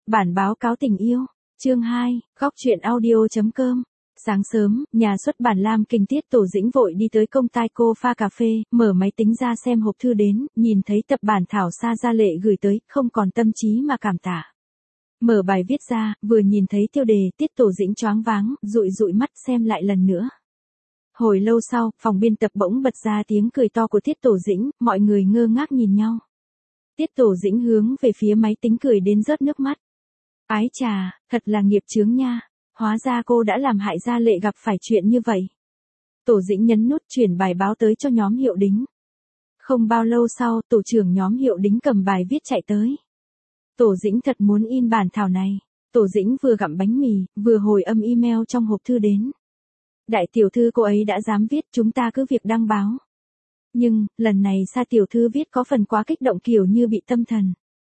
Bản báo cáo tình yêu. Chương 2, góc truyện audio.com. Sáng sớm, nhà xuất bản Lam Kinh Tiết Tổ Dĩnh vội đi tới công ty cô pha cà phê, mở máy tính ra xem hộp thư đến, nhìn thấy tập bản thảo Sa Gia Lệ gửi tới, không còn tâm trí mà cảm tạ. Mở bài viết ra, vừa nhìn thấy tiêu đề, Tiết Tổ Dĩnh choáng váng, dụi dụi mắt xem lại lần nữa. Hồi lâu sau, phòng biên tập bỗng bật ra tiếng cười to của Tiết Tổ Dĩnh, mọi người ngơ ngác nhìn nhau. Tiết Tổ Dĩnh hướng về phía máy tính cười đến rớt nước mắt. Ái chà, thật là nghiệp chướng nha, hóa ra cô đã làm hại Gia Lệ gặp phải chuyện như vậy. Tổ Dĩnh nhấn nút chuyển bài báo tới cho nhóm Hiệu Đính. Không bao lâu sau, tổ trưởng nhóm Hiệu Đính cầm bài viết chạy tới. Tổ Dĩnh thật muốn in bản thảo này. Tổ Dĩnh vừa gặm bánh mì, vừa hồi âm email trong hộp thư đến. Đại tiểu thư cô ấy đã dám viết, chúng ta cứ việc đăng báo. Nhưng, lần này Sa tiểu thư viết có phần quá kích động kiểu như bị tâm thần.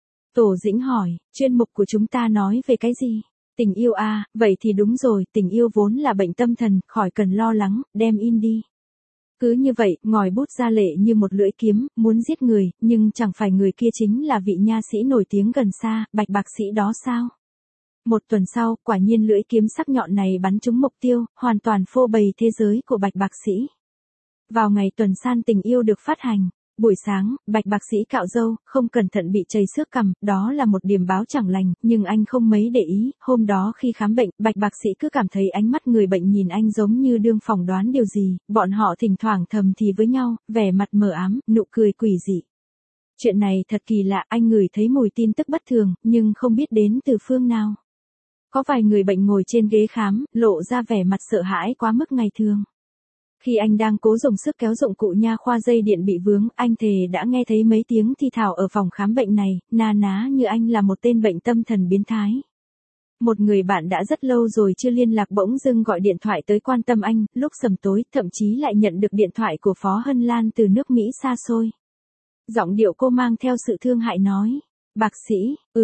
Tổ Dĩnh hỏi, chuyên mục của chúng ta nói về cái gì? Tình yêu à, vậy thì đúng rồi, tình yêu vốn là bệnh tâm thần, khỏi cần lo lắng, đem in đi. Cứ như vậy, ngòi bút Gia Lệ như một lưỡi kiếm, muốn giết người, nhưng chẳng phải người kia chính là vị nha sĩ nổi tiếng gần xa, Bạch Bạc Sĩ đó sao? Một tuần sau, quả nhiên lưỡi kiếm sắc nhọn này bắn trúng mục tiêu, hoàn toàn phô bày thế giới của Bạch Bạc Sĩ. Vào ngày tuần san tình yêu được phát hành, buổi sáng, Bạch Bạc Sĩ cạo râu, không cẩn thận bị chảy xước cằm, đó là một điểm báo chẳng lành, nhưng anh không mấy để ý, hôm đó khi khám bệnh, Bạch Bạc Sĩ cứ cảm thấy ánh mắt người bệnh nhìn anh giống như đương phỏng đoán điều gì, bọn họ thỉnh thoảng thầm thì với nhau, vẻ mặt mờ ám, nụ cười quỷ dị. Chuyện này thật kỳ lạ, anh ngửi thấy mùi tin tức bất thường, nhưng không biết đến từ phương nào. Có vài người bệnh ngồi trên ghế khám, lộ ra vẻ mặt sợ hãi quá mức ngày thường. Khi anh đang cố dùng sức kéo dụng cụ nha khoa dây điện bị vướng, anh thề đã nghe thấy mấy tiếng thi thào ở phòng khám bệnh này, na ná như anh là một tên bệnh tâm thần biến thái. Một người bạn đã rất lâu rồi chưa liên lạc bỗng dưng gọi điện thoại tới quan tâm anh, lúc sầm tối, thậm chí lại nhận được điện thoại của Phó Hân Lan từ nước Mỹ xa xôi. Giọng điệu cô mang theo sự thương hại nói, bác sĩ,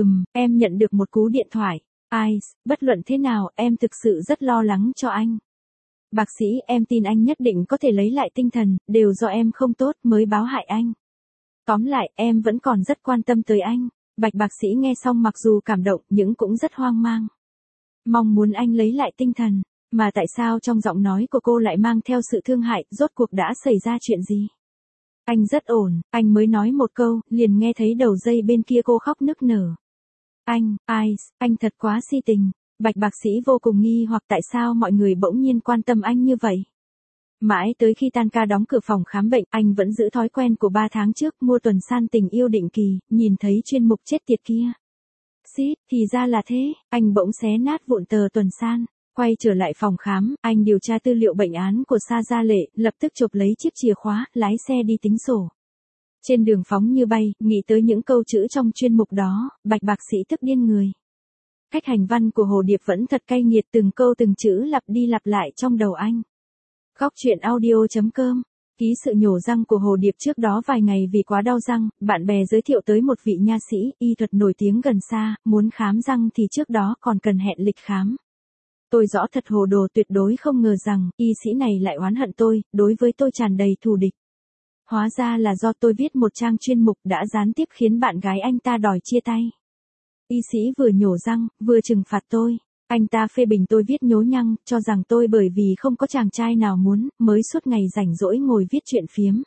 em nhận được một cú điện thoại. Ai, bất luận thế nào, em thực sự rất lo lắng cho anh. Bác sĩ, em tin anh nhất định có thể lấy lại tinh thần, đều do em không tốt mới báo hại anh. Tóm lại, em vẫn còn rất quan tâm tới anh. Bạch Bác sĩ nghe xong mặc dù cảm động, nhưng cũng rất hoang mang. Mong muốn anh lấy lại tinh thần, mà tại sao trong giọng nói của cô lại mang theo sự thương hại, rốt cuộc đã xảy ra chuyện gì? Anh rất ổn, anh mới nói một câu, liền nghe thấy đầu dây bên kia cô khóc nức nở. Anh thật quá si tình. Bạch Bác sĩ vô cùng nghi hoặc tại sao mọi người bỗng nhiên quan tâm anh như vậy. Mãi tới khi tan ca đóng cửa phòng khám bệnh, anh vẫn giữ thói quen của 3 tháng trước mua tuần san tình yêu định kỳ, nhìn thấy chuyên mục chết tiệt kia. Thì ra là thế, anh bỗng xé nát vụn tờ tuần san, quay trở lại phòng khám, anh điều tra tư liệu bệnh án của Sa Gia Lệ, lập tức chộp lấy chiếc chìa khóa, lái xe đi tính sổ. Trên đường phóng như bay, nghĩ tới những câu chữ trong chuyên mục đó, Bạch Bác sĩ tức điên người. Cách hành văn của Hồ Điệp vẫn thật cay nghiệt, từng câu từng chữ lặp đi lặp lại trong đầu anh. Góc truyện audio.com. Ký sự nhổ răng của Hồ Điệp trước đó vài ngày vì quá đau răng, bạn bè giới thiệu tới một vị nha sĩ, y thuật nổi tiếng gần xa, muốn khám răng thì trước đó còn cần hẹn lịch khám. Tôi rõ thật hồ đồ, tuyệt đối không ngờ rằng, y sĩ này lại oán hận tôi, đối với tôi tràn đầy thù địch. Hóa ra là do tôi viết một trang chuyên mục đã gián tiếp khiến bạn gái anh ta đòi chia tay. Y sĩ vừa nhổ răng, vừa trừng phạt tôi. Anh ta phê bình tôi viết nhố nhăng, cho rằng tôi bởi vì không có chàng trai nào muốn, mới suốt ngày rảnh rỗi ngồi viết chuyện phiếm.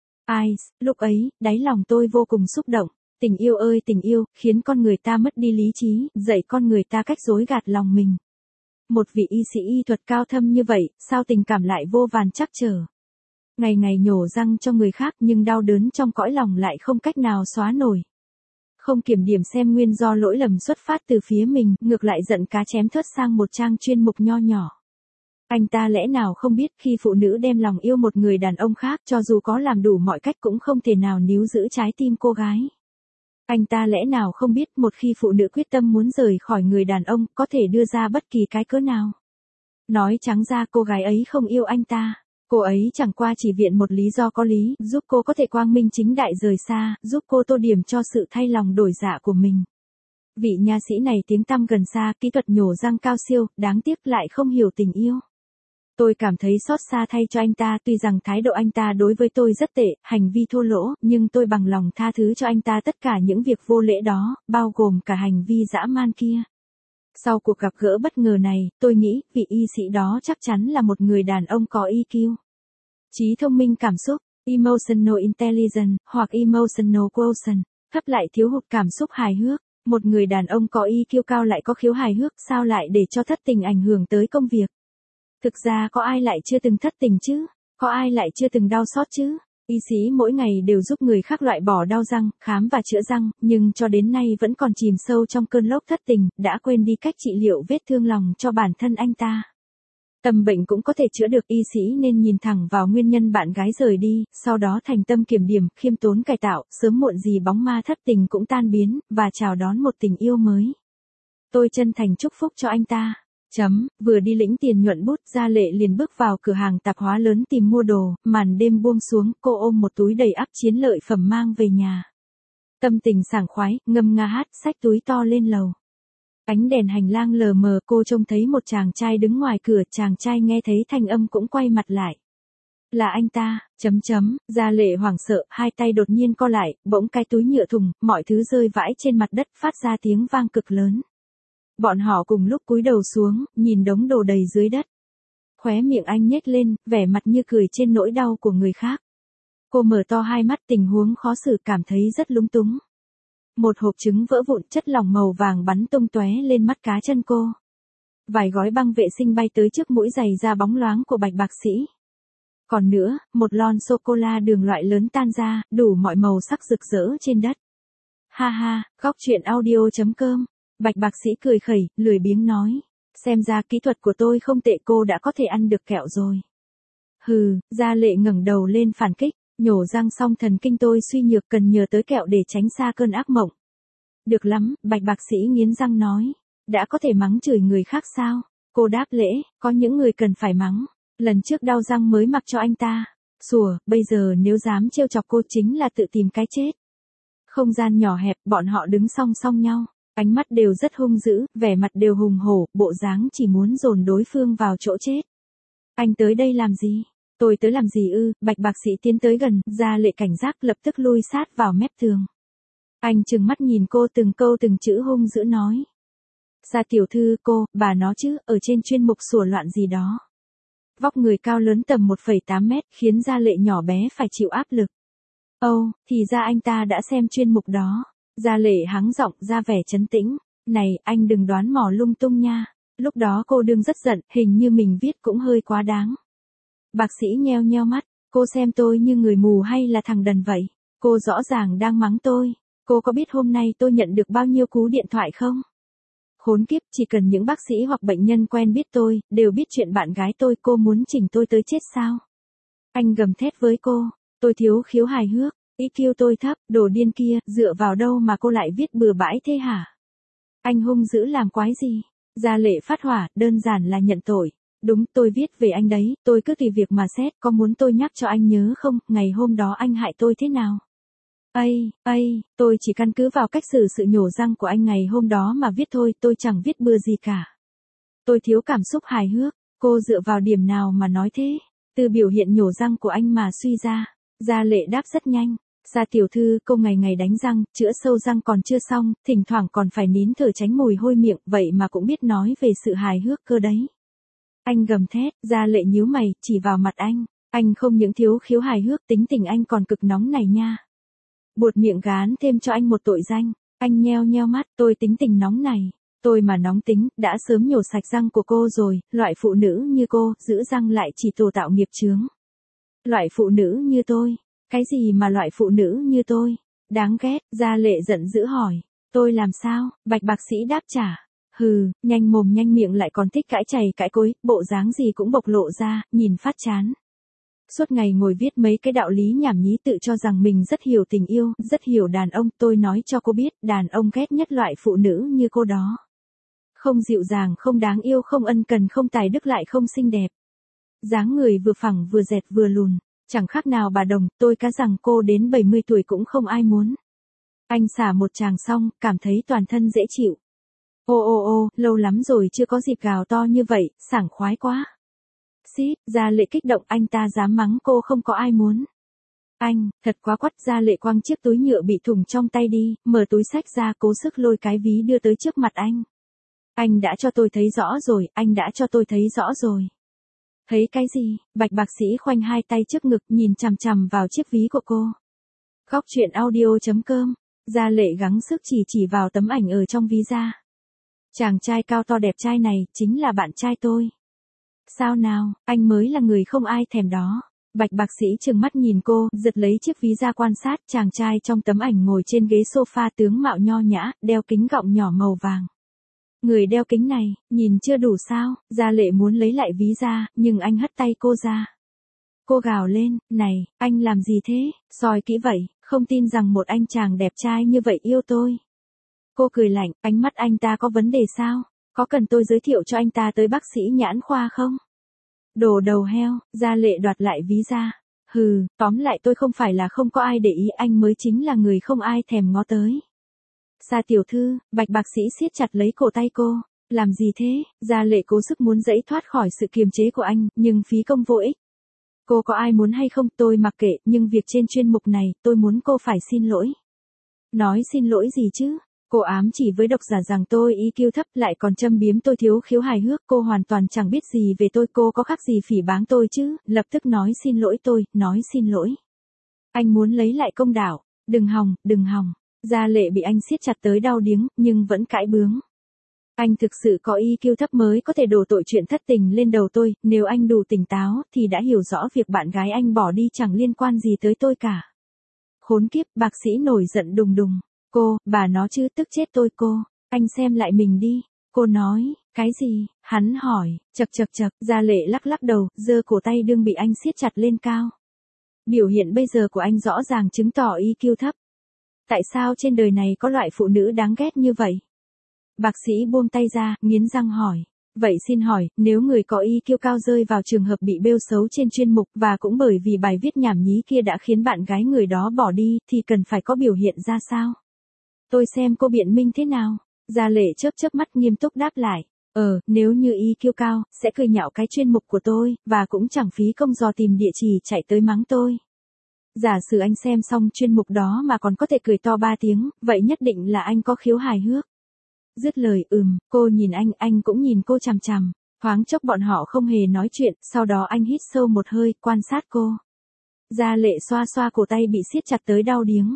Lúc ấy, đáy lòng tôi vô cùng xúc động. Tình yêu ơi tình yêu, khiến con người ta mất đi lý trí, dạy con người ta cách dối gạt lòng mình. Một vị y sĩ y thuật cao thâm như vậy, sao tình cảm lại vô vàn trắc trở. Ngày ngày nhổ răng cho người khác nhưng đau đớn trong cõi lòng lại không cách nào xóa nổi. Không kiểm điểm xem nguyên do lỗi lầm xuất phát từ phía mình, ngược lại giận cá chém thớt sang một trang chuyên mục nho nhỏ. Anh ta lẽ nào không biết khi phụ nữ đem lòng yêu một người đàn ông khác cho dù có làm đủ mọi cách cũng không thể nào níu giữ trái tim cô gái. Anh ta lẽ nào không biết một khi phụ nữ quyết tâm muốn rời khỏi người đàn ông có thể đưa ra bất kỳ cái cớ nào. Nói trắng ra cô gái ấy không yêu anh ta. Cô ấy chẳng qua chỉ viện một lý do có lý, giúp cô có thể quang minh chính đại rời xa, giúp cô tô điểm cho sự thay lòng đổi dạ của mình. Vị nha sĩ này tiếng tăm gần xa, kỹ thuật nhổ răng cao siêu, đáng tiếc lại không hiểu tình yêu. Tôi cảm thấy xót xa thay cho anh ta, tuy rằng thái độ anh ta đối với tôi rất tệ, hành vi thô lỗ, nhưng tôi bằng lòng tha thứ cho anh ta tất cả những việc vô lễ đó, bao gồm cả hành vi dã man kia. Sau cuộc gặp gỡ bất ngờ này, tôi nghĩ vị y sĩ đó chắc chắn là một người đàn ông có EQ. Trí thông minh cảm xúc, emotional intelligence, hoặc emotional quotient, thấp lại thiếu hụt cảm xúc hài hước. Một người đàn ông có EQ cao lại có khiếu hài hước, sao lại để cho thất tình ảnh hưởng tới công việc? Thực ra có ai lại chưa từng thất tình chứ? Có ai lại chưa từng đau xót chứ? Y sĩ mỗi ngày đều giúp người khác loại bỏ đau răng, khám và chữa răng, nhưng cho đến nay vẫn còn chìm sâu trong cơn lốc thất tình, đã quên đi cách trị liệu vết thương lòng cho bản thân anh ta. Tâm bệnh cũng có thể chữa được, y sĩ nên nhìn thẳng vào nguyên nhân bạn gái rời đi, sau đó thành tâm kiểm điểm, khiêm tốn cải tạo, sớm muộn gì bóng ma thất tình cũng tan biến, và chào đón một tình yêu mới. Tôi chân thành chúc phúc cho anh ta. Vừa đi lĩnh tiền nhuận bút, Gia Lệ liền bước vào cửa hàng tạp hóa lớn tìm mua đồ, màn đêm buông xuống, cô ôm một túi đầy ắp chiến lợi phẩm mang về nhà. Tâm tình sảng khoái, ngâm nga hát, xách túi to lên lầu. Ánh đèn hành lang lờ mờ, cô trông thấy một chàng trai đứng ngoài cửa, chàng trai nghe thấy thanh âm cũng quay mặt lại. Là anh ta, Gia Lệ hoảng sợ, hai tay đột nhiên co lại, bỗng cái túi nhựa thùng, mọi thứ rơi vãi trên mặt đất, phát ra tiếng vang cực lớn. Bọn họ cùng lúc cúi đầu xuống, nhìn đống đồ đầy dưới đất. Khóe miệng anh nhếch lên, vẻ mặt như cười trên nỗi đau của người khác. Cô mở to hai mắt, tình huống khó xử, cảm thấy rất lúng túng. Một hộp trứng vỡ vụn, chất lỏng màu vàng bắn tung tóe lên mắt cá chân cô. Vài gói băng vệ sinh bay tới trước mũi giày da bóng loáng của Bạch bác sĩ. Còn nữa, một lon sô-cô-la đường loại lớn tan ra, đủ mọi màu sắc rực rỡ trên đất. Ha ha, góc truyện audio.com. Bạch bác sĩ cười khẩy, lười biếng nói. Xem ra kỹ thuật của tôi không tệ, cô đã có thể ăn được kẹo rồi. Hừ, Gia Lệ ngẩng đầu lên phản kích, nhổ răng xong thần kinh tôi suy nhược, cần nhờ tới kẹo để tránh xa cơn ác mộng. Được lắm, Bạch bác sĩ nghiến răng nói. Đã có thể mắng chửi người khác sao? Cô đáp lễ, có những người cần phải mắng. Lần trước đau răng mới mặc cho anh ta. Sủa, bây giờ nếu dám trêu chọc cô chính là tự tìm cái chết. Không gian nhỏ hẹp, bọn họ đứng song song nhau. Ánh mắt đều rất hung dữ, vẻ mặt đều hùng hổ, bộ dáng chỉ muốn dồn đối phương vào chỗ chết. Anh tới đây làm gì? Tôi tới làm gì ư? Bạch bác sĩ tiến tới gần, Gia Lệ cảnh giác lập tức lui sát vào mép tường. Anh trừng mắt nhìn cô, từng câu từng chữ hung dữ nói. Gia tiểu thư, bà nó chứ, ở trên chuyên mục sủa loạn gì đó. Vóc người cao lớn tầm 1,8 mét, khiến Gia Lệ nhỏ bé phải chịu áp lực. Thì ra anh ta đã xem chuyên mục đó. Gia Lệ hắng giọng, ra vẻ trấn tĩnh. Này, anh đừng đoán mò lung tung nha. Lúc đó cô đương rất giận, hình như mình viết cũng hơi quá đáng. Bác sĩ nheo nheo mắt, cô xem tôi như người mù hay là thằng đần vậy? Cô rõ ràng đang mắng tôi. Cô có biết hôm nay tôi nhận được bao nhiêu cú điện thoại không? Khốn kiếp, chỉ cần những bác sĩ hoặc bệnh nhân quen biết tôi, đều biết chuyện bạn gái tôi, cô muốn chỉnh tôi tới chết sao? Anh gầm thét với cô, tôi thiếu khiếu hài hước, EQ tôi thấp, đồ điên kia, dựa vào đâu mà cô lại viết bừa bãi thế hả? Anh hung dữ làm quái gì? Gia Lệ phát hỏa, đơn giản là nhận tội. Đúng, tôi viết về anh đấy, tôi cứ tùy việc mà xét, có muốn tôi nhắc cho anh nhớ không, ngày hôm đó anh hại tôi thế nào? Tôi chỉ căn cứ vào cách xử sự nhổ răng của anh ngày hôm đó mà viết thôi, tôi chẳng viết bừa gì cả. Tôi thiếu cảm xúc hài hước, cô dựa vào điểm nào mà nói thế? Từ biểu hiện nhổ răng của anh mà suy ra. Gia Lệ đáp rất nhanh. Gia tiểu thư, cô ngày ngày đánh răng, chữa sâu răng còn chưa xong, thỉnh thoảng còn phải nín thở tránh mùi hôi miệng, vậy mà cũng biết nói về sự hài hước cơ đấy. Anh gầm thét, Gia Lệ nhíu mày, chỉ vào mặt anh. Anh không những thiếu khiếu hài hước, tính tình anh còn cực nóng này nha. Buột miệng gán thêm cho anh một tội danh. Anh nheo nheo mắt, tôi tính tình nóng này. Tôi mà nóng tính, đã sớm nhổ sạch răng của cô rồi, loại phụ nữ như cô, giữ răng lại chỉ tổ tạo nghiệp chướng. Loại phụ nữ như tôi. Cái gì mà loại phụ nữ như tôi? Đáng ghét, Gia Lệ giận dữ hỏi. Tôi làm sao? Bạch bác sĩ đáp trả. Hừ, nhanh mồm nhanh miệng lại còn thích cãi chày cãi cối, bộ dáng gì cũng bộc lộ ra, nhìn phát chán. Suốt ngày ngồi viết mấy cái đạo lý nhảm nhí, tự cho rằng mình rất hiểu tình yêu, rất hiểu đàn ông, tôi nói cho cô biết, đàn ông ghét nhất loại phụ nữ như cô đó. Không dịu dàng, không đáng yêu, không ân cần, không tài đức, lại không xinh đẹp. Dáng người vừa phẳng vừa dẹt vừa lùn, chẳng khác nào bà Đồng, tôi cá rằng cô đến 70 tuổi cũng không ai muốn. Anh xả một tràng xong, cảm thấy toàn thân dễ chịu. Lâu lắm rồi chưa có dịp gào to như vậy, sảng khoái quá. Xít, Gia Lệ kích động, anh ta dám mắng cô không có ai muốn. Anh, thật quá quắt. Gia Lệ quăng chiếc túi nhựa bị thủng trong tay đi, mở túi xách ra cố sức lôi cái ví đưa tới trước mặt anh. Anh đã cho tôi thấy rõ rồi, anh đã cho tôi thấy rõ rồi. Thấy cái gì? Bạch Bạc Sĩ khoanh hai tay trước ngực nhìn chằm chằm vào chiếc ví của cô. Góc truyện audio.com. Gia Lệ gắng sức chỉ vào tấm ảnh ở trong ví ra. Chàng trai cao to đẹp trai này chính là bạn trai tôi. Sao nào, anh mới là người không ai thèm đó. Bạch Bạc Sĩ trừng mắt nhìn cô, giật lấy chiếc ví ra quan sát. Chàng trai trong tấm ảnh ngồi trên ghế sofa tướng mạo nho nhã, đeo kính gọng nhỏ màu vàng. Người đeo kính này, nhìn chưa đủ sao? Gia Lệ muốn lấy lại ví ra, nhưng anh hất tay cô ra. Cô gào lên, này, anh làm gì thế? Soi kỹ vậy, không tin rằng một anh chàng đẹp trai như vậy yêu tôi. Cô cười lạnh, ánh mắt anh ta có vấn đề sao? Có cần tôi giới thiệu cho anh ta tới bác sĩ nhãn khoa không? Đồ đầu heo. Gia Lệ đoạt lại ví ra. Hừ, tóm lại tôi không phải là không có ai để ý, anh mới chính là người không ai thèm ngó tới. Sa tiểu thư. Bạch Bạc Sĩ siết chặt lấy cổ tay cô. Làm gì thế? Gia Lệ cố sức muốn giãy thoát khỏi sự kiềm chế của anh, nhưng phí công vô ích. Cô có ai muốn hay không tôi mặc kệ, nhưng việc trên chuyên mục này, tôi muốn cô phải xin lỗi. Nói xin lỗi gì chứ? Cô ám chỉ với độc giả rằng tôi EQ thấp, lại còn châm biếm tôi thiếu khiếu hài hước. Cô hoàn toàn chẳng biết gì về tôi, cô có khác gì phỉ báng tôi chứ? Lập tức nói xin lỗi tôi, nói xin lỗi. Anh muốn lấy lại công đạo. Đừng hòng, đừng hòng. Gia Lệ bị anh siết chặt tới đau điếng, nhưng vẫn cãi bướng. Anh thực sự có EQ thấp mới có thể đổ tội chuyện thất tình lên đầu tôi, nếu anh đủ tỉnh táo thì đã hiểu rõ việc bạn gái anh bỏ đi chẳng liên quan gì tới tôi cả. Khốn kiếp. Bác sĩ nổi giận đùng đùng. Cô, bà nó chứ, tức chết tôi cô. Anh xem lại mình đi. Cô nói, cái gì? Hắn hỏi, chậc. Gia Lệ lắc lắc đầu, giơ cổ tay đương bị anh siết chặt lên cao. Biểu hiện bây giờ của anh rõ ràng chứng tỏ EQ thấp. Tại sao trên đời này có loại phụ nữ đáng ghét như vậy? Bác sĩ buông tay ra, nghiến răng hỏi. Vậy xin hỏi, nếu người có EQ cao rơi vào trường hợp bị bêu xấu trên chuyên mục và cũng bởi vì bài viết nhảm nhí kia đã khiến bạn gái người đó bỏ đi thì cần phải có biểu hiện ra sao? Tôi xem cô biện minh thế nào? Gia Lệ chớp mắt nghiêm túc đáp lại. Nếu như EQ cao, sẽ cười nhạo cái chuyên mục của tôi, và cũng chẳng phí công dò tìm địa chỉ chạy tới mắng tôi. Giả sử anh xem xong chuyên mục đó mà còn có thể cười to 3 tiếng, vậy nhất định là anh có khiếu hài hước. Dứt lời, cô nhìn anh cũng nhìn cô chằm chằm. Thoáng chốc bọn họ không hề nói chuyện, sau đó anh hít sâu một hơi, quan sát cô. Gia Lệ xoa xoa cổ tay bị siết chặt tới đau điếng.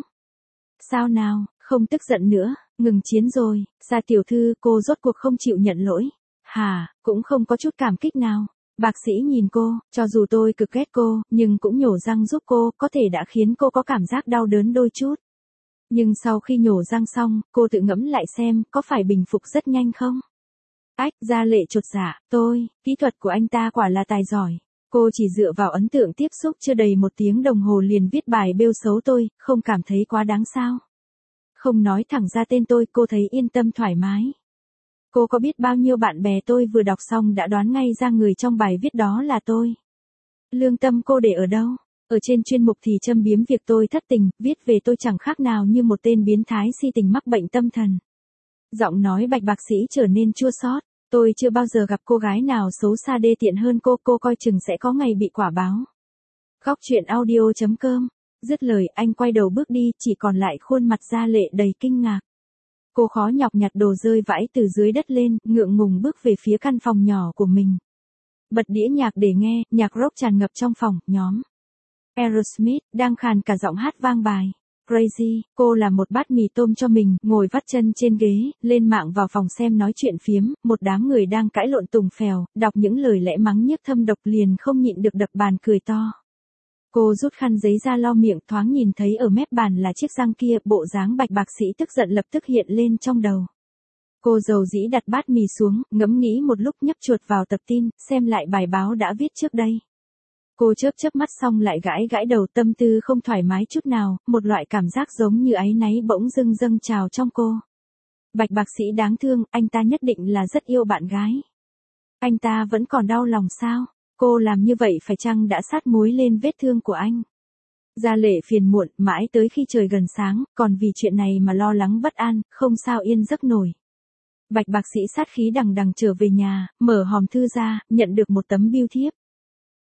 Sao nào, không tức giận nữa, ngừng chiến rồi. Sa tiểu thư, cô rốt cuộc không chịu nhận lỗi. Hả, cũng không có chút cảm kích nào. Bác sĩ nhìn cô, cho dù tôi cực ghét cô, nhưng cũng nhổ răng giúp cô, có thể đã khiến cô có cảm giác đau đớn đôi chút. Nhưng sau khi nhổ răng xong, cô tự ngẫm lại xem, có phải bình phục rất nhanh không? Gia Lệ chột dạ, kỹ thuật của anh ta quả là tài giỏi. Cô chỉ dựa vào ấn tượng tiếp xúc chưa đầy 1 tiếng đồng hồ liền viết bài bêu xấu tôi, không cảm thấy quá đáng sao? Không nói thẳng ra tên tôi, cô thấy yên tâm thoải mái. Cô có biết bao nhiêu bạn bè tôi vừa đọc xong đã đoán ngay ra người trong bài viết đó là tôi. Lương tâm cô để ở đâu? Ở trên chuyên mục thì châm biếm việc tôi thất tình, viết về tôi chẳng khác nào như một tên biến thái si tình mắc bệnh tâm thần. Giọng nói Bạch Bạc Sĩ trở nên chua xót. Tôi chưa bao giờ gặp cô gái nào xấu xa đê tiện hơn cô coi chừng sẽ có ngày bị quả báo. Góc truyện audio.com. Dứt lời, anh quay đầu bước đi, chỉ còn lại khuôn mặt Gia Lệ đầy kinh ngạc. Cô khó nhọc nhặt đồ rơi vãi từ dưới đất lên, ngượng ngùng bước về phía căn phòng nhỏ của mình. Bật đĩa nhạc để nghe, nhạc rock tràn ngập trong phòng, nhóm Aerosmith đang khàn cả giọng hát vang bài Crazy. Cô làm một bát mì tôm cho mình, ngồi vắt chân trên ghế, lên mạng vào phòng xem nói chuyện phiếm, một đám người đang cãi lộn tùng phèo, đọc những lời lẽ mắng nhiếc thâm độc liền không nhịn được đập bàn cười to. Cô rút khăn giấy ra lau miệng, thoáng nhìn thấy ở mép bàn là chiếc răng kia, bộ dáng Bạch Bạc Sĩ tức giận lập tức hiện lên trong đầu. Cô dầu dĩ đặt bát mì xuống, ngẫm nghĩ một lúc nhấp chuột vào tập tin, xem lại bài báo đã viết trước đây. Cô chớp mắt xong lại gãi đầu, tâm tư không thoải mái chút nào, một loại cảm giác giống như áy náy bỗng dưng dâng trào trong cô. Bạch Bạc Sĩ đáng thương, anh ta nhất định là rất yêu bạn gái. Anh ta vẫn còn đau lòng sao? Cô làm như vậy phải chăng đã sát muối lên vết thương của anh? Gia Lệ phiền muộn, mãi tới khi trời gần sáng, còn vì chuyện này mà lo lắng bất an, không sao yên giấc nổi. Bạch Bạc Sĩ sát khí đằng đằng trở về nhà, mở hòm thư ra, nhận được một tấm bưu thiếp.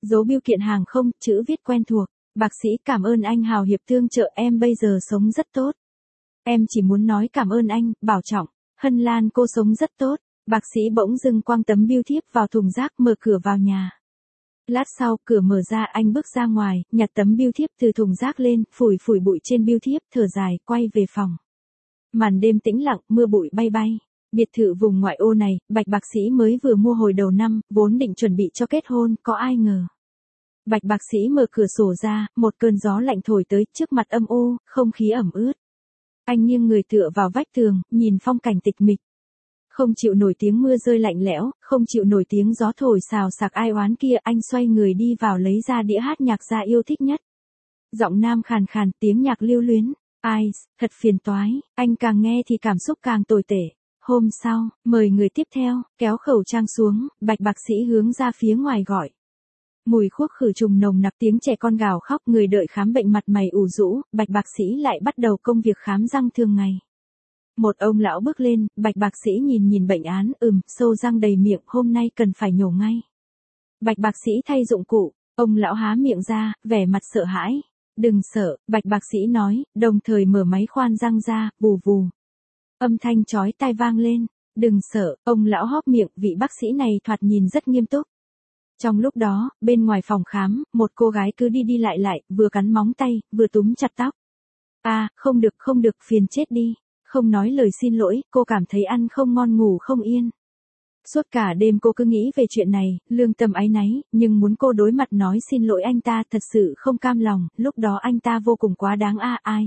Dấu bưu kiện hàng không, chữ viết quen thuộc. Bác sĩ cảm ơn anh hào hiệp tương trợ em bây giờ sống rất tốt. Em chỉ muốn nói cảm ơn anh, bảo trọng. Hân Lan cô sống rất tốt. Bác sĩ bỗng dưng quăng tấm bưu thiếp vào thùng rác mở cửa vào nhà. Lát sau, cửa mở ra anh bước ra ngoài, nhặt tấm bưu thiếp từ thùng rác lên, phủi phủi bụi trên bưu thiếp, thở dài, quay về phòng. Màn đêm tĩnh lặng, mưa bụi bay bay. Biệt thự vùng ngoại ô này, Bạch bác sĩ mới vừa mua hồi đầu năm, vốn định chuẩn bị cho kết hôn, có ai ngờ. Bạch bác sĩ mở cửa sổ ra, một cơn gió lạnh thổi tới, trước mặt âm u, không khí ẩm ướt. Anh nghiêng người tựa vào vách tường, nhìn phong cảnh tịch mịch. Không chịu nổi tiếng mưa rơi lạnh lẽo, không chịu nổi tiếng gió thổi xào xạc ai oán kia, anh xoay người đi vào lấy ra đĩa hát nhạc gia yêu thích nhất. Giọng nam khàn khàn, tiếng nhạc lưu luyến. Ai, thật phiền toái, anh càng nghe thì cảm xúc càng tồi tệ. Hôm sau, mời người tiếp theo, kéo khẩu trang xuống, Bạch bác sĩ hướng ra phía ngoài gọi. Mùi thuốc khử trùng nồng nặc, tiếng trẻ con gào khóc, người đợi khám bệnh mặt mày ủ rũ, Bạch bác sĩ lại bắt đầu công việc khám răng thường ngày. Một ông lão bước lên, Bạch bác sĩ nhìn bệnh án, sâu răng đầy miệng, hôm nay cần phải nhổ ngay. Bạch bác sĩ thay dụng cụ, ông lão há miệng ra, vẻ mặt sợ hãi. Đừng sợ, Bạch bác sĩ nói, đồng thời mở máy khoan răng ra, vù vù. Âm thanh chói tai vang lên. Đừng sợ, ông lão hóp miệng, vị bác sĩ này thoạt nhìn rất nghiêm túc. Trong lúc đó, bên ngoài phòng khám, một cô gái cứ đi lại, vừa cắn móng tay, vừa túm chặt tóc. Không được, phiền chết đi. Không nói lời xin lỗi, cô cảm thấy ăn không ngon ngủ không yên. Suốt cả đêm cô cứ nghĩ về chuyện này, lương tâm áy náy, nhưng muốn cô đối mặt nói xin lỗi anh ta thật sự không cam lòng, lúc đó anh ta vô cùng quá đáng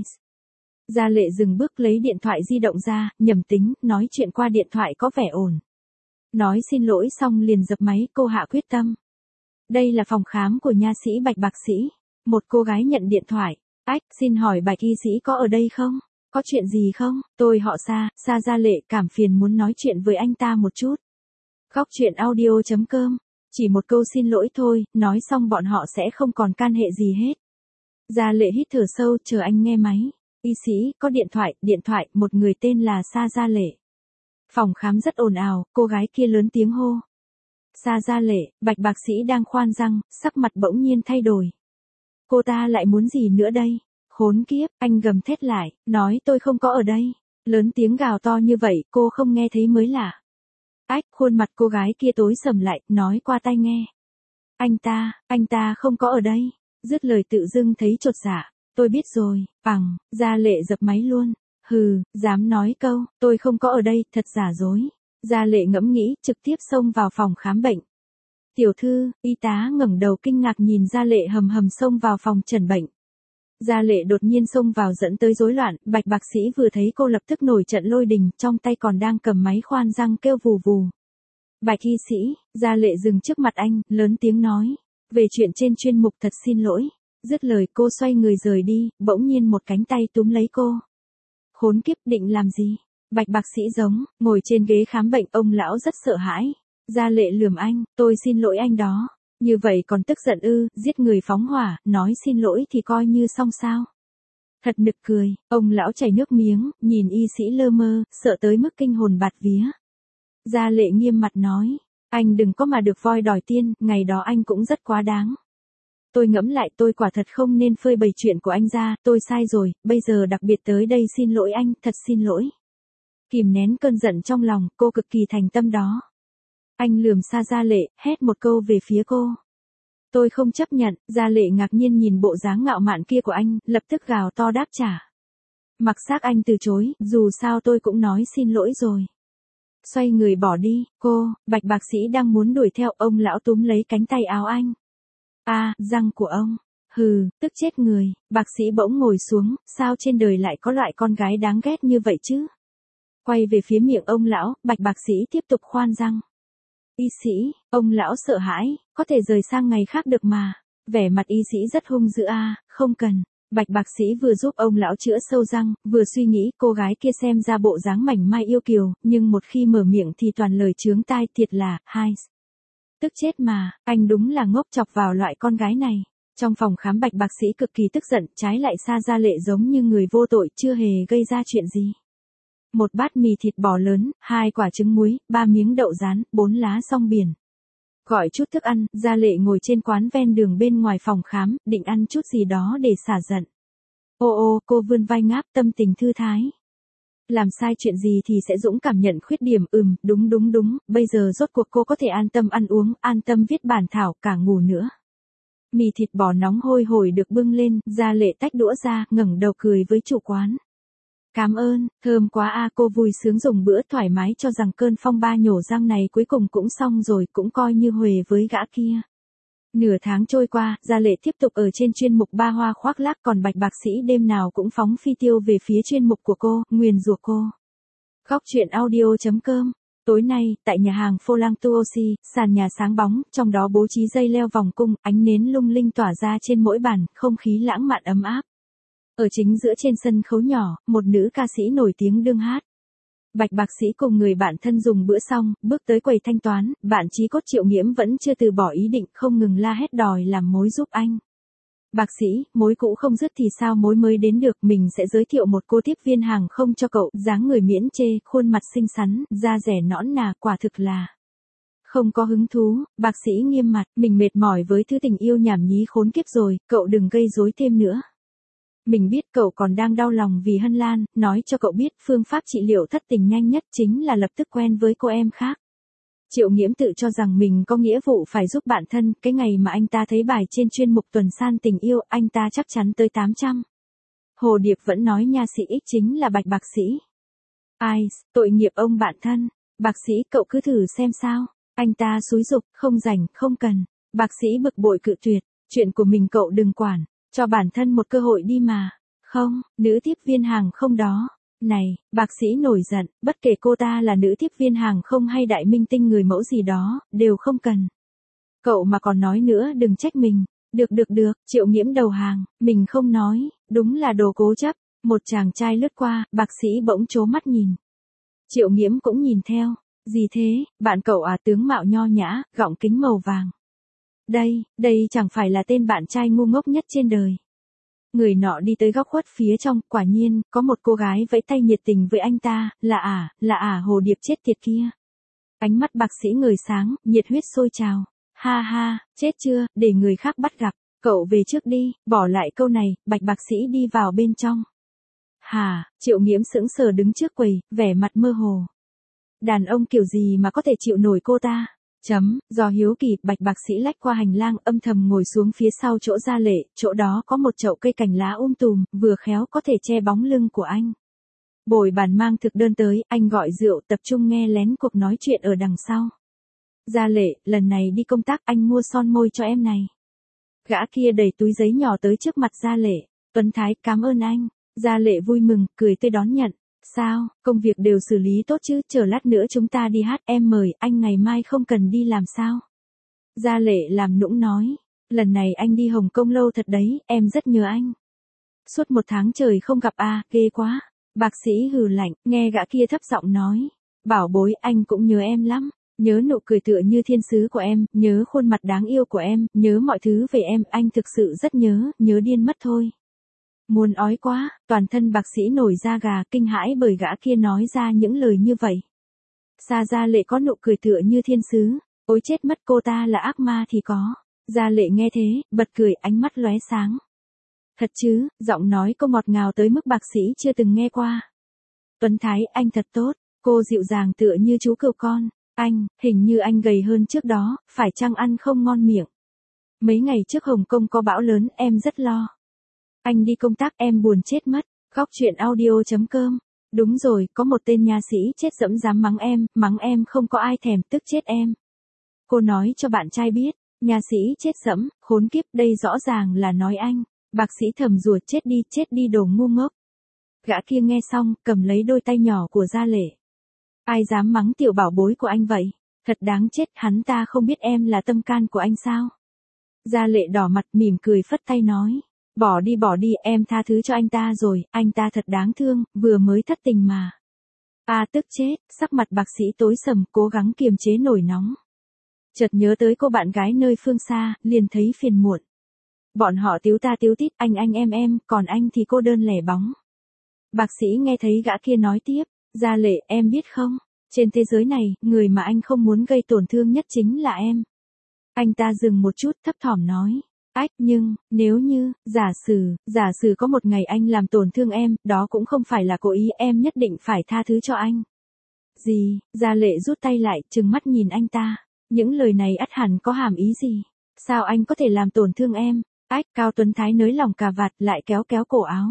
Gia Lệ dừng bước lấy điện thoại di động ra, nhầm tính, nói chuyện qua điện thoại có vẻ ổn. Nói xin lỗi xong liền dập máy, cô hạ quyết tâm. Đây là phòng khám của nha sĩ Bạch bác sĩ. Một cô gái nhận điện thoại. Xin hỏi Bạch y sĩ có ở đây không? Có chuyện gì không? Tôi họ Sa Gia Lệ, cảm phiền muốn nói chuyện với anh ta một chút. Góc chuyện audio.com. Chỉ một câu xin lỗi thôi, nói xong bọn họ sẽ không còn can hệ gì hết. Gia Lệ hít thở sâu, chờ anh nghe máy. Y sĩ, có điện thoại, một người tên là Sa Gia Lệ. Phòng khám rất ồn ào, cô gái kia lớn tiếng hô. Sa Gia Lệ, Bạch bác sĩ đang khoan răng, sắc mặt bỗng nhiên thay đổi. Cô ta lại muốn gì nữa đây? Khốn kiếp, anh gầm thét lại, nói tôi không có ở đây. Lớn tiếng gào to như vậy, cô không nghe thấy mới lạ. Khuôn mặt cô gái kia tối sầm lại, nói qua tai nghe. Anh ta không có ở đây. Dứt lời tự dưng thấy chột dạ. Tôi biết rồi, Gia Lệ dập máy luôn. Hừ, dám nói câu, tôi không có ở đây, thật giả dối. Gia Lệ ngẫm nghĩ, trực tiếp xông vào phòng khám bệnh. Tiểu thư, y tá ngẩng đầu kinh ngạc nhìn Gia Lệ hầm hầm xông vào phòng chẩn bệnh. Gia Lệ đột nhiên xông vào dẫn tới rối loạn, Bạch bác sĩ vừa thấy cô lập tức nổi trận lôi đình, trong tay còn đang cầm máy khoan răng kêu vù vù. Bạch y sĩ, Gia Lệ dừng trước mặt anh, lớn tiếng nói. Về chuyện trên chuyên mục thật xin lỗi. Dứt lời cô xoay người rời đi, bỗng nhiên một cánh tay túm lấy cô. Khốn kiếp, định làm gì? Bạch bác sĩ giống, ngồi trên ghế khám bệnh, ông lão rất sợ hãi. Gia Lệ lườm anh, tôi xin lỗi anh đó. Như vậy còn tức giận giết người phóng hỏa, nói xin lỗi thì coi như xong sao. Thật nực cười, ông lão chảy nước miếng, nhìn y sĩ lơ mơ, sợ tới mức kinh hồn bạt vía. Gia Lệ nghiêm mặt nói, anh đừng có mà được voi đòi tiên, ngày đó anh cũng rất quá đáng. Tôi ngẫm lại tôi quả thật không nên phơi bày chuyện của anh ra, tôi sai rồi, bây giờ đặc biệt tới đây xin lỗi anh, thật xin lỗi. Kìm nén cơn giận trong lòng, cô cực kỳ thành tâm đó. Anh lườm Sa Gia Lệ, hét một câu về phía cô. Tôi không chấp nhận, Gia Lệ ngạc nhiên nhìn bộ dáng ngạo mạn kia của anh, lập tức gào to đáp trả. Mặc xác anh từ chối, dù sao tôi cũng nói xin lỗi rồi. Xoay người bỏ đi, Bạch bác sĩ đang muốn đuổi theo, ông lão túm lấy cánh tay áo anh. Răng của ông. Hừ, tức chết người, bác sĩ bỗng ngồi xuống, sao trên đời lại có loại con gái đáng ghét như vậy chứ? Quay về phía miệng ông lão, Bạch bác sĩ tiếp tục khoan răng. Y sĩ, ông lão sợ hãi, có thể rời sang ngày khác được mà. Vẻ mặt y sĩ rất hung dữ không cần. Bạch bác sĩ vừa giúp ông lão chữa sâu răng, vừa suy nghĩ cô gái kia xem ra bộ dáng mảnh mai yêu kiều, nhưng một khi mở miệng thì toàn lời chướng tai, thiệt là, tức chết mà, anh đúng là ngốc chọc vào loại con gái này. Trong phòng khám Bạch bác sĩ cực kỳ tức giận, trái lại Sa Gia Lệ giống như người vô tội, chưa hề gây ra chuyện gì. Một bát mì thịt bò lớn, 2 quả trứng muối, 3 miếng đậu rán, 4 lá song biển. Gọi chút thức ăn, Gia Lệ ngồi trên quán ven đường bên ngoài phòng khám, định ăn chút gì đó để xả giận. Ô, cô vươn vai ngáp, tâm tình thư thái. Làm sai chuyện gì thì sẽ dũng cảm nhận khuyết điểm, đúng, bây giờ rốt cuộc cô có thể an tâm ăn uống, an tâm viết bản thảo, cả ngủ nữa. Mì thịt bò nóng hôi hổi được bưng lên, Gia Lệ tách đũa ra, ngẩng đầu cười với chủ quán. Cảm ơn, thơm quá a, cô vui sướng dùng bữa thoải mái cho rằng cơn phong ba nhổ răng này cuối cùng cũng xong rồi, cũng coi như huề với gã kia. Nửa tháng trôi qua, Gia Lệ tiếp tục ở trên chuyên mục ba hoa khoác lác, còn Bạch Bạc Sĩ đêm nào cũng phóng phi tiêu về phía chuyên mục của cô, nguyền rủa cô. Góc truyện audio.com. Tối nay, tại nhà hàng Folang Tuosi, sàn nhà sáng bóng, trong đó bố trí dây leo vòng cung, ánh nến lung linh tỏa ra trên mỗi bàn, không khí lãng mạn ấm áp. Ở chính giữa trên sân khấu nhỏ, một nữ ca sĩ nổi tiếng đương hát. Bạch Bạc Sĩ cùng người bạn thân dùng bữa xong, bước tới quầy thanh toán, bạn chí cốt Triệu Nghiễm vẫn chưa từ bỏ ý định, không ngừng la hét đòi làm mối giúp anh. Bác sĩ, mối cũ không dứt thì sao mối mới đến được, mình sẽ giới thiệu một cô tiếp viên hàng không cho cậu, dáng người miễn chê, khuôn mặt xinh xắn, da rẻ nõn nà, quả thực là. Không có hứng thú, bác sĩ nghiêm mặt, mình mệt mỏi với thứ tình yêu nhảm nhí khốn kiếp rồi, cậu đừng gây rối thêm nữa. Mình biết cậu còn đang đau lòng vì Hân Lan, nói cho cậu biết phương pháp trị liệu thất tình nhanh nhất chính là lập tức quen với cô em khác. Triệu Nghiễm tự cho rằng mình có nghĩa vụ phải giúp bạn thân, cái ngày mà anh ta thấy bài trên chuyên mục tuần san tình yêu, anh ta chắc chắn tới 800. Hồ Điệp vẫn nói nha sĩ X chính là Bạch Bạc Sĩ. Ai, tội nghiệp ông bạn thân. Bác sĩ cậu cứ thử xem sao. Anh ta xúi giục, không rảnh, không cần. Bác sĩ bực bội cự tuyệt, chuyện của mình cậu đừng quản, cho bản thân một cơ hội đi mà. Không, nữ tiếp viên hàng không đó. Này, bác sĩ nổi giận, bất kể cô ta là nữ tiếp viên hàng không hay đại minh tinh người mẫu gì đó, đều không cần. Cậu mà còn nói nữa đừng trách mình. Được, Triệu Nghiễm đầu hàng, mình không nói, đúng là đồ cố chấp. Một chàng trai lướt qua, bác sĩ bỗng trố mắt nhìn. Triệu Nghiễm cũng nhìn theo. Gì thế, bạn cậu à, tướng mạo nho nhã, gọng kính màu vàng. Đây chẳng phải là tên bạn trai ngu ngốc nhất trên đời. Người nọ đi tới góc khuất phía trong, quả nhiên, có một cô gái vẫy tay nhiệt tình với anh ta, là Hồ Điệp chết tiệt kia. Ánh mắt bác sĩ ngời sáng, nhiệt huyết sôi trào. Ha, chết chưa, để người khác bắt gặp, cậu về trước đi, bỏ lại câu này, Bạch Bác Sĩ đi vào bên trong. Hả, Triệu Nghiễm sững sờ đứng trước quầy, vẻ mặt mơ hồ. Đàn ông kiểu gì mà có thể chịu nổi cô ta? Do hiếu kỳ, Bạch Bác Sĩ lách qua hành lang, âm thầm ngồi xuống phía sau chỗ Gia Lệ, chỗ đó có một chậu cây cành lá tùm, vừa khéo có thể che bóng lưng của anh. Bồi bàn mang thực đơn tới, anh gọi rượu, tập trung nghe lén cuộc nói chuyện ở đằng sau. Gia Lệ, lần này đi công tác anh mua son môi cho em này. Gã kia đẩy túi giấy nhỏ tới trước mặt Gia Lệ. Tuấn Thái, cảm ơn anh. Gia Lệ vui mừng, cười tươi đón nhận. Sao, công việc đều xử lý tốt chứ, chờ lát nữa chúng ta đi hát, em mời, anh ngày mai không cần đi làm sao? Gia Lệ làm nũng nói, lần này anh đi Hồng Kông lâu thật đấy, em rất nhớ anh. Suốt 1 tháng trời không gặp ghê quá. Bác sĩ hừ lạnh, nghe gã kia thấp giọng nói, bảo bối anh cũng nhớ em lắm. Nhớ nụ cười tựa như thiên sứ của em, nhớ khuôn mặt đáng yêu của em, nhớ mọi thứ về em, anh thực sự rất nhớ điên mất thôi. Muốn ói quá, toàn thân bác sĩ nổi da gà, kinh hãi bởi gã kia nói ra những lời như vậy. Gia Lệ có nụ cười tựa như thiên sứ, ôi chết mất, cô ta là ác ma thì có. Gia Lệ nghe thế, bật cười, ánh mắt lóe sáng. Thật chứ, giọng nói cô ngọt ngào tới mức bác sĩ chưa từng nghe qua. Tuấn Thái, anh thật tốt, cô dịu dàng tựa như chú cừu con. Anh, hình như anh gầy hơn trước đó, phải chăng ăn không ngon miệng? Mấy ngày trước Hồng Kông có bão lớn, em rất lo. Anh đi công tác em buồn chết mất. Góc truyện audio.com. Đúng rồi, có một tên nha sĩ chết dẫm dám mắng em không có ai thèm, tức chết em. Cô nói cho bạn trai biết, nha sĩ chết dẫm, khốn kiếp, đây rõ ràng là nói anh. Bác sĩ thầm rủa, chết đi đồ ngu ngốc. Gã kia nghe xong, cầm lấy đôi tay nhỏ của Gia Lệ. Ai dám mắng tiểu bảo bối của anh vậy? Thật đáng chết, hắn ta không biết em là tâm can của anh sao? Gia Lệ đỏ mặt mỉm cười phất tay nói. Bỏ đi, em tha thứ cho anh ta rồi, anh ta thật đáng thương, vừa mới thất tình mà. Tức chết, sắc mặt bác sĩ tối sầm, cố gắng kiềm chế nổi nóng. Chợt nhớ tới cô bạn gái nơi phương xa, liền thấy phiền muộn. Bọn họ tíu ta tíu tít, anh em, còn anh thì cô đơn lẻ bóng. Bác sĩ nghe thấy gã kia nói tiếp, Gia Lệ, em biết không, trên thế giới này, người mà anh không muốn gây tổn thương nhất chính là em. Anh ta dừng một chút thấp thỏm nói. Ách, nhưng, nếu như, giả sử có một ngày anh làm tổn thương em, đó cũng không phải là cố ý, em nhất định phải tha thứ cho anh. Gì? Gia Lệ rút tay lại, trừng mắt nhìn anh ta. Những lời này ắt hẳn có hàm ý gì? Sao anh có thể làm tổn thương em? Ách, Cao Tuấn Thái nới lỏng cà vạt lại kéo kéo cổ áo.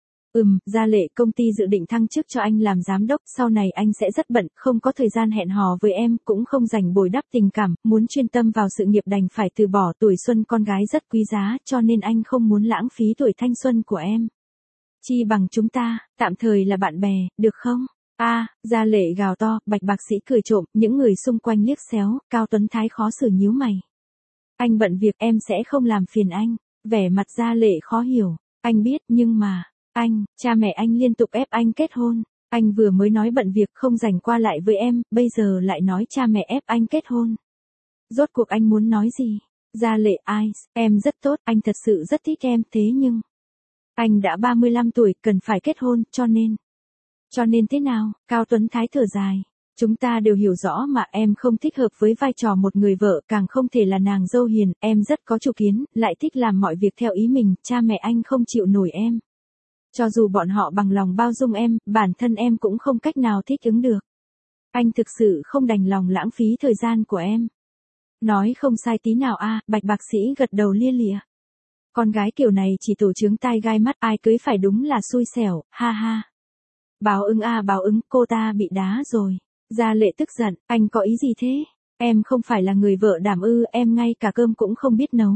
Gia Lệ, công ty dự định thăng chức cho anh làm giám đốc, sau này anh sẽ rất bận, không có thời gian hẹn hò với em, cũng không rảnh bồi đắp tình cảm, muốn chuyên tâm vào sự nghiệp đành phải từ bỏ, tuổi xuân con gái rất quý giá, cho nên anh không muốn lãng phí tuổi thanh xuân của em. Chi bằng chúng ta, tạm thời là bạn bè, được không? Gia Lệ gào to, Bạch Bác Sĩ cười trộm, những người xung quanh liếc xéo, Cao Tuấn Thái khó xử nhíu mày. Anh bận việc, em sẽ không làm phiền anh. Vẻ mặt Gia Lệ khó hiểu, anh biết, nhưng mà, cha mẹ anh liên tục ép anh kết hôn. Anh vừa mới nói bận việc không rảnh qua lại với em, bây giờ lại nói cha mẹ ép anh kết hôn. Rốt cuộc anh muốn nói gì? Gia Lệ, em rất tốt, anh thật sự rất thích em, thế nhưng anh đã 35 tuổi, cần phải kết hôn, cho nên thế nào? Cao Tuấn Thái thở dài. Chúng ta đều hiểu rõ mà, em không thích hợp với vai trò một người vợ, càng không thể là nàng dâu hiền, em rất có chủ kiến, lại thích làm mọi việc theo ý mình, cha mẹ anh không chịu nổi em. Cho dù bọn họ bằng lòng bao dung em, bản thân em cũng không cách nào thích ứng được. Anh thực sự không đành lòng lãng phí thời gian của em. Nói không sai tí nào. Bạch Bác Sĩ gật đầu lia lịa. Con gái kiểu này chỉ tổ chướng tai gai mắt, ai cưới phải đúng là xui xẻo, ha ha. Báo ứng, cô ta bị đá rồi. Gia Lệ tức giận, anh có ý gì thế? Em không phải là người vợ đảm ư, em ngay cả cơm cũng không biết nấu.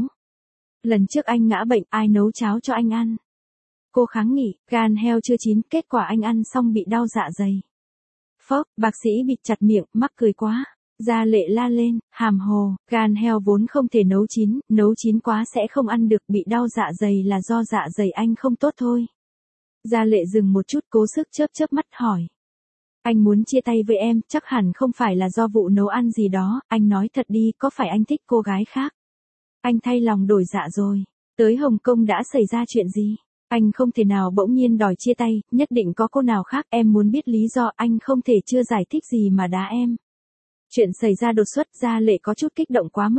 Lần trước anh ngã bệnh, ai nấu cháo cho anh ăn? Cô kháng nghị, gan heo chưa chín, kết quả anh ăn xong bị đau dạ dày. Phốc, bác sĩ bịt chặt miệng, mắc cười quá. Gia Lệ la lên, hàm hồ, gan heo vốn không thể nấu chín quá sẽ không ăn được, bị đau dạ dày là do dạ dày anh không tốt thôi. Gia Lệ dừng một chút, cố sức chớp mắt hỏi. Anh muốn chia tay với em, chắc hẳn không phải là do vụ nấu ăn gì đó, anh nói thật đi, có phải anh thích cô gái khác? Anh thay lòng đổi dạ rồi, tới Hồng Kông đã xảy ra chuyện gì? Anh không thể nào bỗng nhiên đòi chia tay, nhất định có cô nào khác, em muốn biết lý do, anh không thể chưa giải thích gì mà đá em. Chuyện xảy ra đột xuất, Gia Lệ có chút kích động quá mức.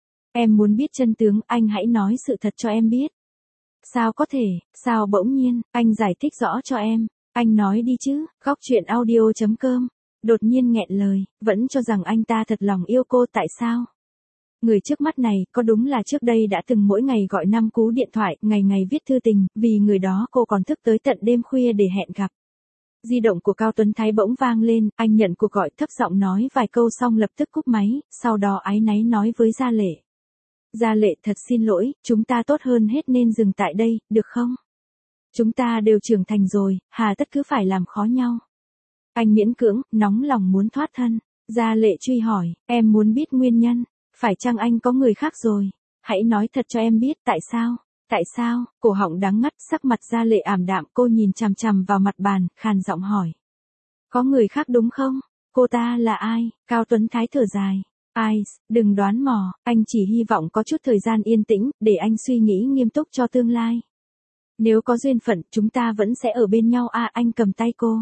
Em muốn biết chân tướng, anh hãy nói sự thật cho em biết. Sao có thể, sao bỗng nhiên, anh giải thích rõ cho em. Anh nói đi chứ, góc chuyện audio.com. Đột nhiên nghẹn lời, vẫn cho rằng anh ta thật lòng yêu cô, tại sao? Người trước mắt này, có đúng là trước đây đã từng mỗi ngày gọi 5 cú điện thoại, ngày ngày viết thư tình, vì người đó cô còn thức tới tận đêm khuya để hẹn gặp. Di động của Cao Tuấn Thái bỗng vang lên, anh nhận cuộc gọi, thấp giọng nói vài câu xong lập tức cúp máy, sau đó áy náy nói với Gia Lệ. Gia Lệ, thật xin lỗi, chúng ta tốt hơn hết nên dừng tại đây, được không? Chúng ta đều trưởng thành rồi, hà tất cứ phải làm khó nhau. Anh miễn cưỡng, nóng lòng muốn thoát thân. Gia Lệ truy hỏi, em muốn biết nguyên nhân, phải chăng anh có người khác rồi? Hãy nói thật cho em biết, tại sao? Tại sao? Cổ họng đắng ngắt, sắc mặt Gia Lệ ảm đạm, cô nhìn chằm chằm vào mặt bàn, khàn giọng hỏi. Có người khác đúng không? Cô ta là ai? Cao Tuấn Thái thở dài. Đừng đoán mò, anh chỉ hy vọng có chút thời gian yên tĩnh, để anh suy nghĩ nghiêm túc cho tương lai. Nếu có duyên phận, chúng ta vẫn sẽ ở bên nhau. Anh cầm tay cô.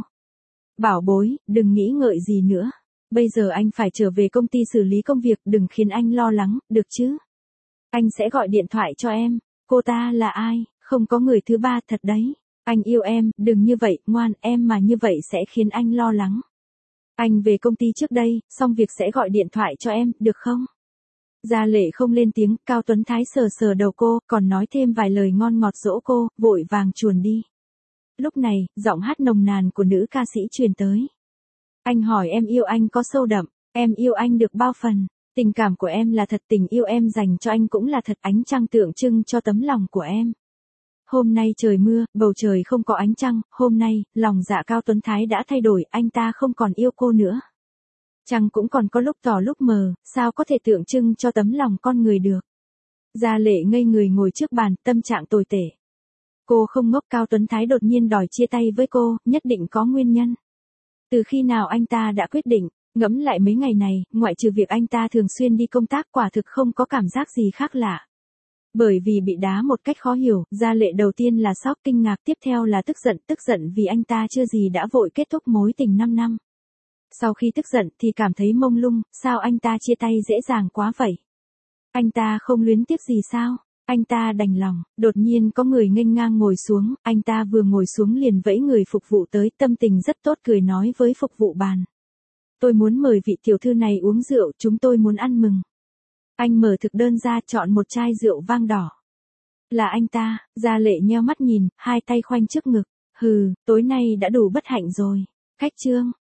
Bảo bối, đừng nghĩ ngợi gì nữa. Bây giờ anh phải trở về công ty xử lý công việc, đừng khiến anh lo lắng, được chứ? Anh sẽ gọi điện thoại cho em. Cô ta là ai? Không có người thứ ba, thật đấy. Anh yêu em, đừng như vậy, ngoan, em mà như vậy sẽ khiến anh lo lắng. Anh về công ty trước đây, xong việc sẽ gọi điện thoại cho em, được không? Gia Lệ không lên tiếng, Cao Tuấn Thái sờ sờ đầu cô, còn nói thêm vài lời ngon ngọt dỗ cô, vội vàng chuồn đi. Lúc này, giọng hát nồng nàn của nữ ca sĩ truyền tới. Anh hỏi em yêu anh có sâu đậm, em yêu anh được bao phần, tình cảm của em là thật, tình yêu em dành cho anh cũng là thật, ánh trăng tượng trưng cho tấm lòng của em. Hôm nay trời mưa, bầu trời không có ánh trăng, hôm nay, lòng dạ Cao Tuấn Thái đã thay đổi, anh ta không còn yêu cô nữa. Trăng cũng còn có lúc tỏ lúc mờ, sao có thể tượng trưng cho tấm lòng con người được. Gia Lệ ngây người ngồi trước bàn, tâm trạng tồi tệ. Cô không ngốc, Cao Tuấn Thái đột nhiên đòi chia tay với cô, nhất định có nguyên nhân. Từ khi nào anh ta đã quyết định, ngẫm lại mấy ngày này, ngoại trừ việc anh ta thường xuyên đi công tác, quả thực không có cảm giác gì khác lạ. Bởi vì bị đá một cách khó hiểu, Gia Lệ đầu tiên là sốc, kinh ngạc, tiếp theo là tức giận vì anh ta chưa gì đã vội kết thúc mối tình 5 năm. Sau khi tức giận thì cảm thấy mông lung, sao anh ta chia tay dễ dàng quá vậy? Anh ta không luyến tiếc gì sao? Anh ta đành lòng, đột nhiên có người nghênh ngang ngồi xuống, anh ta vừa ngồi xuống liền vẫy người phục vụ tới, tâm tình rất tốt cười nói với phục vụ bàn. Tôi muốn mời vị tiểu thư này uống rượu, chúng tôi muốn ăn mừng. Anh mở thực đơn ra chọn một chai rượu vang đỏ. Là anh ta, Gia Lệ nheo mắt nhìn, hai tay khoanh trước ngực. Hừ, tối nay đã đủ bất hạnh rồi. Khách trương,